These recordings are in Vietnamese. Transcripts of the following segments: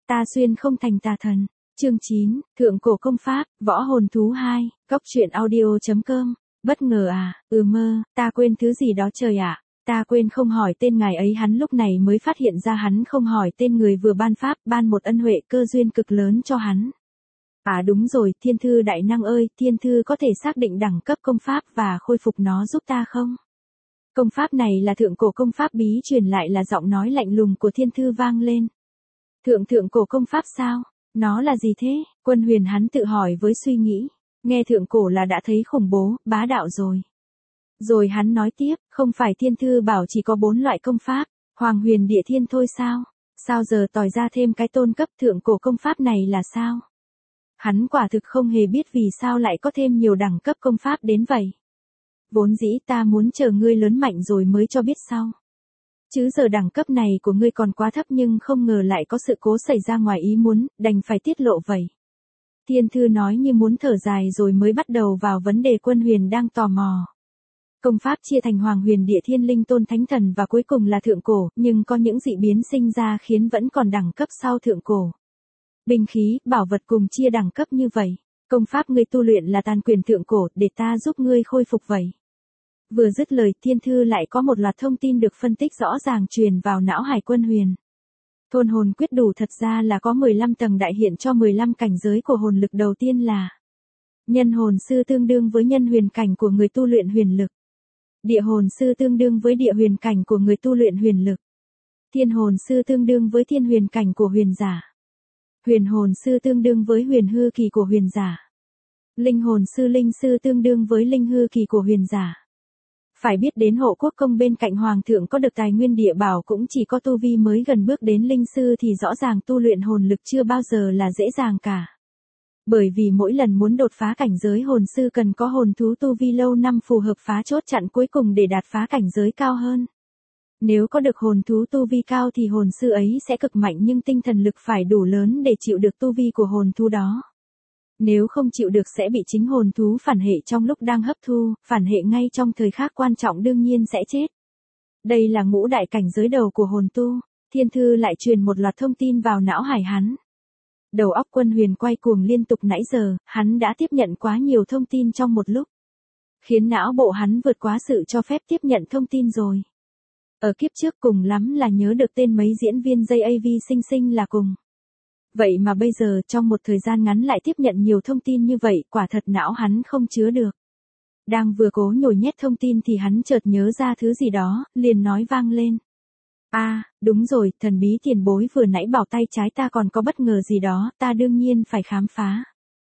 Ta xuyên không thành tà thần. Chương 9, Thượng cổ công pháp, võ hồn thú 2, Cóc truyện audio.com. Bất ngờ à, mơ, ta quên thứ gì đó trời ạ. Ta quên không hỏi tên ngài ấy. Hắn lúc này mới phát hiện ra hắn không hỏi tên người vừa ban pháp, ban một ân huệ cơ duyên cực lớn cho hắn. À đúng rồi, thiên thư đại năng ơi, thiên thư có thể xác định đẳng cấp công pháp và khôi phục nó giúp ta không? Công pháp này là thượng cổ công pháp bí truyền lại, là giọng nói lạnh lùng của thiên thư vang lên. Thượng cổ công pháp sao? Nó là gì thế? Quân Huyền hắn tự hỏi với suy nghĩ. Nghe thượng cổ là đã thấy khủng bố, bá đạo rồi. Rồi hắn nói tiếp, không phải thiên thư bảo chỉ có 4 loại công pháp, Hoàng Huyền Địa Thiên thôi sao? Sao giờ tòi ra thêm cái tôn cấp thượng cổ công pháp này là sao? Hắn quả thực không hề biết vì sao lại có thêm nhiều đẳng cấp công pháp đến vậy. Vốn dĩ ta muốn chờ ngươi lớn mạnh rồi mới cho biết sau. Chứ giờ đẳng cấp này của ngươi còn quá thấp, nhưng không ngờ lại có sự cố xảy ra ngoài ý muốn, đành phải tiết lộ vậy. Thiên thư nói như muốn thở dài rồi mới bắt đầu vào vấn đề Quân Huyền đang tò mò. Công pháp chia thành Hoàng Huyền Địa Thiên, Linh Tôn Thánh Thần và cuối cùng là thượng cổ, nhưng có những dị biến sinh ra khiến vẫn còn đẳng cấp sau thượng cổ. Binh khí, bảo vật cùng chia đẳng cấp như vậy. Công pháp ngươi tu luyện là tàn quyền thượng cổ, để ta giúp ngươi khôi phục vậy. Vừa dứt lời, thiên thư lại có một loạt thông tin được phân tích rõ ràng truyền vào não hải Quân Huyền. Thôn hồn quyết đủ thật ra là có 15 tầng, đại hiện cho 15 cảnh giới của hồn lực. Đầu tiên là nhân hồn sư, tương đương với nhân huyền cảnh của người tu luyện huyền lực. Địa hồn sư tương đương với địa huyền cảnh của người tu luyện huyền lực. Thiên hồn sư tương đương với thiên huyền cảnh của huyền giả. Huyền hồn sư tương đương với huyền hư kỳ của huyền giả. Linh hồn sư, linh sư tương đương với linh hư kỳ của huyền giả. Phải biết đến hộ quốc công bên cạnh hoàng thượng có được tài nguyên địa bảo cũng chỉ có tu vi mới gần bước đến linh sư, thì rõ ràng tu luyện hồn lực chưa bao giờ là dễ dàng cả. Bởi vì mỗi lần muốn đột phá cảnh giới hồn sư cần có hồn thú tu vi lâu năm phù hợp phá chốt chặn cuối cùng để đạt phá cảnh giới cao hơn. Nếu có được hồn thú tu vi cao thì hồn sư ấy sẽ cực mạnh, nhưng tinh thần lực phải đủ lớn để chịu được tu vi của hồn thú đó. Nếu không chịu được sẽ bị chính hồn thú phản hệ trong lúc đang hấp thu, phản hệ ngay trong thời khắc quan trọng, đương nhiên sẽ chết. Đây là ngũ đại cảnh giới đầu của hồn tu. Thiên thư lại truyền một loạt thông tin vào não hải hắn. Đầu óc Quân Huyền quay cuồng liên tục, nãy giờ, hắn đã tiếp nhận quá nhiều thông tin trong một lúc. Khiến não bộ hắn vượt quá sự cho phép tiếp nhận thông tin rồi. Ở kiếp trước cùng lắm là nhớ được tên mấy diễn viên JAV xinh là cùng. Vậy mà bây giờ trong một thời gian ngắn lại tiếp nhận nhiều thông tin như vậy, quả thật não hắn không chứa được. Đang vừa cố nhồi nhét thông tin thì hắn chợt nhớ ra thứ gì đó, liền nói vang lên. Đúng rồi, thần bí tiền bối vừa nãy bảo tay trái ta còn có bất ngờ gì đó, ta đương nhiên phải khám phá.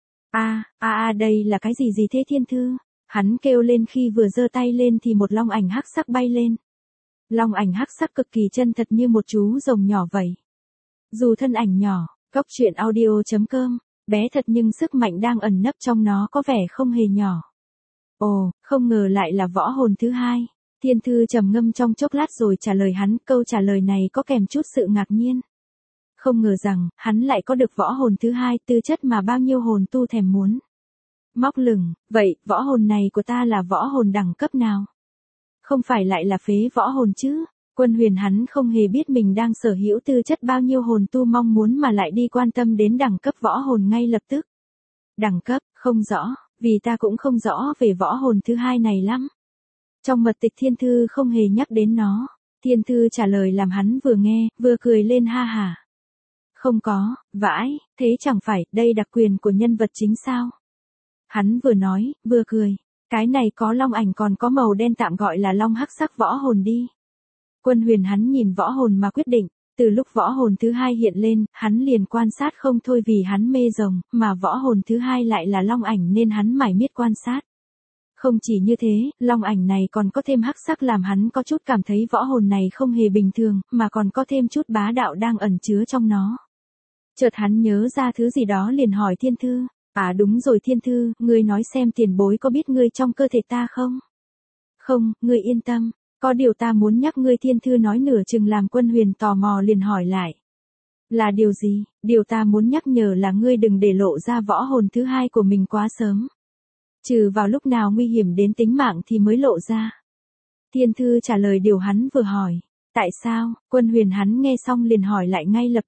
Đây là cái gì thế thiên thư? Hắn kêu lên khi vừa giơ tay lên thì một long ảnh hắc sắc bay lên. Long ảnh hắc sắc cực kỳ chân thật như một chú rồng nhỏ vậy. Dù thân ảnh nhỏ, Cóc truyện audio.com, bé thật nhưng sức mạnh đang ẩn nấp trong nó có vẻ không hề nhỏ. Ồ, không ngờ lại là võ hồn thứ 2. Thiên thư trầm ngâm trong chốc lát rồi trả lời hắn. Câu trả lời này có kèm chút sự ngạc nhiên. Không ngờ rằng, hắn lại có được võ hồn thứ 2, tư chất mà bao nhiêu hồn tu thèm muốn. Móc lửng, vậy, võ hồn này của ta là võ hồn đẳng cấp nào? Không phải lại là phế võ hồn chứ? Quân Huyền hắn không hề biết mình đang sở hữu tư chất bao nhiêu hồn tu mong muốn mà lại đi quan tâm đến đẳng cấp võ hồn ngay lập tức. Đẳng cấp, không rõ, vì ta cũng không rõ về võ hồn thứ 2 này lắm. Trong mật tịch thiên thư không hề nhắc đến nó. Thiên thư trả lời làm hắn vừa nghe, vừa cười lên ha hả. Không có, vãi, thế chẳng phải đây đặc quyền của nhân vật chính sao? Hắn vừa nói, vừa cười. Cái này có long ảnh còn có màu đen, tạm gọi là long hắc sắc võ hồn đi. Quân Huyền hắn nhìn võ hồn mà quyết định. Từ lúc võ hồn thứ 2 hiện lên, hắn liền quan sát không thôi vì hắn mê rồng, mà võ hồn thứ 2 lại là long ảnh nên hắn mải miết quan sát. Không chỉ như thế, long ảnh này còn có thêm hắc sắc làm hắn có chút cảm thấy võ hồn này không hề bình thường, mà còn có thêm chút bá đạo đang ẩn chứa trong nó. Chợt hắn nhớ ra thứ gì đó liền hỏi thiên thư. Đúng rồi thiên thư, ngươi nói xem tiền bối có biết ngươi trong cơ thể ta không? Không, ngươi yên tâm, có điều ta muốn nhắc ngươi. Thiên thư nói nửa chừng làm Quân Huyền tò mò liền hỏi lại. Là điều gì? Điều ta muốn nhắc nhở là ngươi đừng để lộ ra võ hồn thứ 2 của mình quá sớm. Trừ vào lúc nào nguy hiểm đến tính mạng thì mới lộ ra. Thiên thư trả lời điều hắn vừa hỏi. Tại sao? Quân Huyền hắn nghe xong liền hỏi lại ngay lập tức.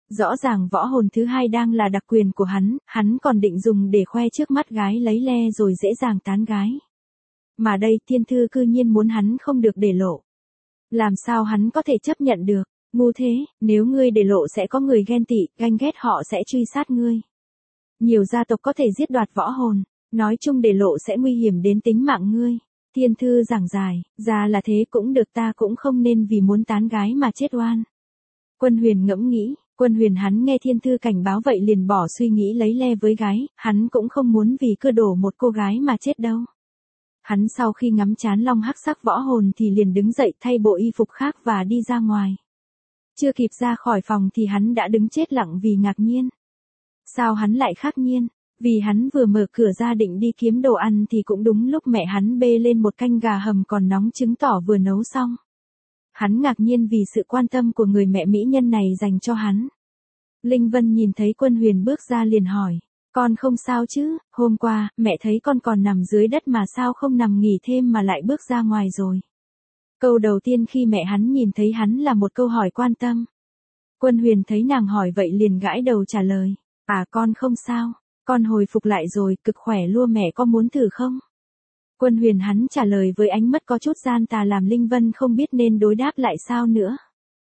Rõ ràng võ hồn thứ hai đang là đặc quyền của hắn còn định dùng để khoe trước mắt gái lấy le rồi dễ dàng tán gái. Mà đây thiên thư cư nhiên muốn hắn không được để lộ. Làm sao hắn có thể chấp nhận được, ngu thế, nếu ngươi để lộ sẽ có người ghen tị, ganh ghét họ sẽ truy sát ngươi. Nhiều gia tộc có thể giết đoạt võ hồn, nói chung để lộ sẽ nguy hiểm đến tính mạng ngươi. Thiên thư giảng giải, ra là thế cũng được, ta cũng không nên vì muốn tán gái mà chết oan. Quân Huyền ngẫm nghĩ, Quân Huyền hắn nghe thiên thư cảnh báo vậy liền bỏ suy nghĩ lấy le với gái, hắn cũng không muốn vì cưa đổ một cô gái mà chết đâu. Hắn sau khi ngắm chán long hắc sắc võ hồn thì liền đứng dậy thay bộ y phục khác và đi ra ngoài. Chưa kịp ra khỏi phòng thì hắn đã đứng chết lặng vì ngạc nhiên. Sao hắn lại khác nhiên? Vì hắn vừa mở cửa ra định đi kiếm đồ ăn thì cũng đúng lúc mẹ hắn bê lên một canh gà hầm còn nóng chứng tỏ vừa nấu xong. Hắn ngạc nhiên vì sự quan tâm của người mẹ mỹ nhân này dành cho hắn. Linh Vân nhìn thấy Quân Huyền bước ra liền hỏi, con không sao chứ, hôm qua, mẹ thấy con còn nằm dưới đất mà sao không nằm nghỉ thêm mà lại bước ra ngoài rồi. Câu đầu tiên khi mẹ hắn nhìn thấy hắn là một câu hỏi quan tâm. Quân Huyền thấy nàng hỏi vậy liền gãi đầu trả lời, con không sao, con hồi phục lại rồi, cực khỏe luôn, mẹ có muốn thử không? Quân Huyền hắn trả lời với ánh mắt có chút gian tà làm Linh Vân không biết nên đối đáp lại sao nữa.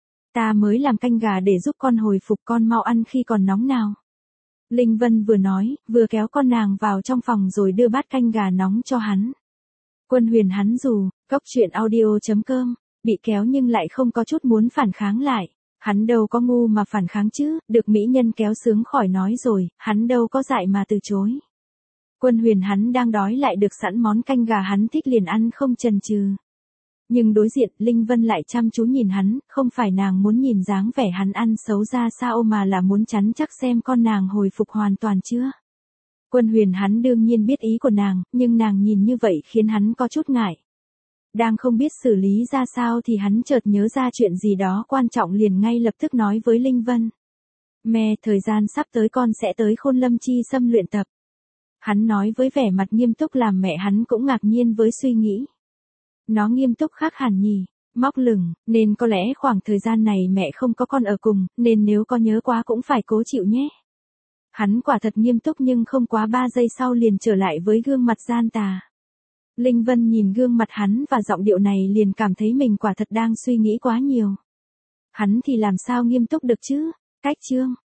Ta mới làm canh gà để giúp con hồi phục, con mau ăn khi còn nóng nào. Linh Vân vừa nói, vừa kéo con nàng vào trong phòng rồi đưa bát canh gà nóng cho hắn. Quân Huyền hắn dù, goctruyện.audio.com, bị kéo nhưng lại không có chút muốn phản kháng lại. Hắn đâu có ngu mà phản kháng chứ, được mỹ nhân kéo sướng khỏi nói rồi, hắn đâu có dại mà từ chối. Quân Huyền hắn đang đói lại được sẵn món canh gà hắn thích liền ăn không chần chừ. Nhưng đối diện, Linh Vân lại chăm chú nhìn hắn, không phải nàng muốn nhìn dáng vẻ hắn ăn xấu ra sao mà là muốn chắn chắc xem con nàng hồi phục hoàn toàn chưa. Quân Huyền hắn đương nhiên biết ý của nàng, nhưng nàng nhìn như vậy khiến hắn có chút ngại. Đang không biết xử lý ra sao thì hắn chợt nhớ ra chuyện gì đó quan trọng liền ngay lập tức nói với Linh Vân. Mẹ, thời gian sắp tới con sẽ tới Khôn Lâm Chi Sâm luyện tập. Hắn nói với vẻ mặt nghiêm túc làm mẹ hắn cũng ngạc nhiên với suy nghĩ. Nó nghiêm túc khác hẳn nhỉ, móc lửng, nên có lẽ khoảng thời gian này mẹ không có con ở cùng, nên nếu có nhớ quá cũng phải cố chịu nhé. Hắn quả thật nghiêm túc nhưng không quá 3 giây sau liền trở lại với gương mặt gian tà. Linh Vân nhìn gương mặt hắn và giọng điệu này liền cảm thấy mình quả thật đang suy nghĩ quá nhiều. Hắn thì làm sao nghiêm túc được chứ? Cách chương